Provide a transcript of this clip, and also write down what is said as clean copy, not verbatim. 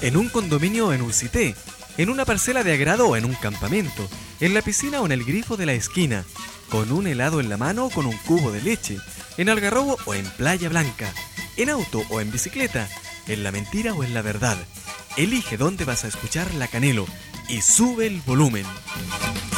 en un condominio o en un cité, en una parcela de agrado o en un campamento, en la piscina o en el grifo de la esquina, con un helado en la mano o con un cubo de leche, en Algarrobo o en Playa Blanca, en auto o en bicicleta, en la mentira o en la verdad. Elige dónde vas a escuchar La Canelo y sube el volumen.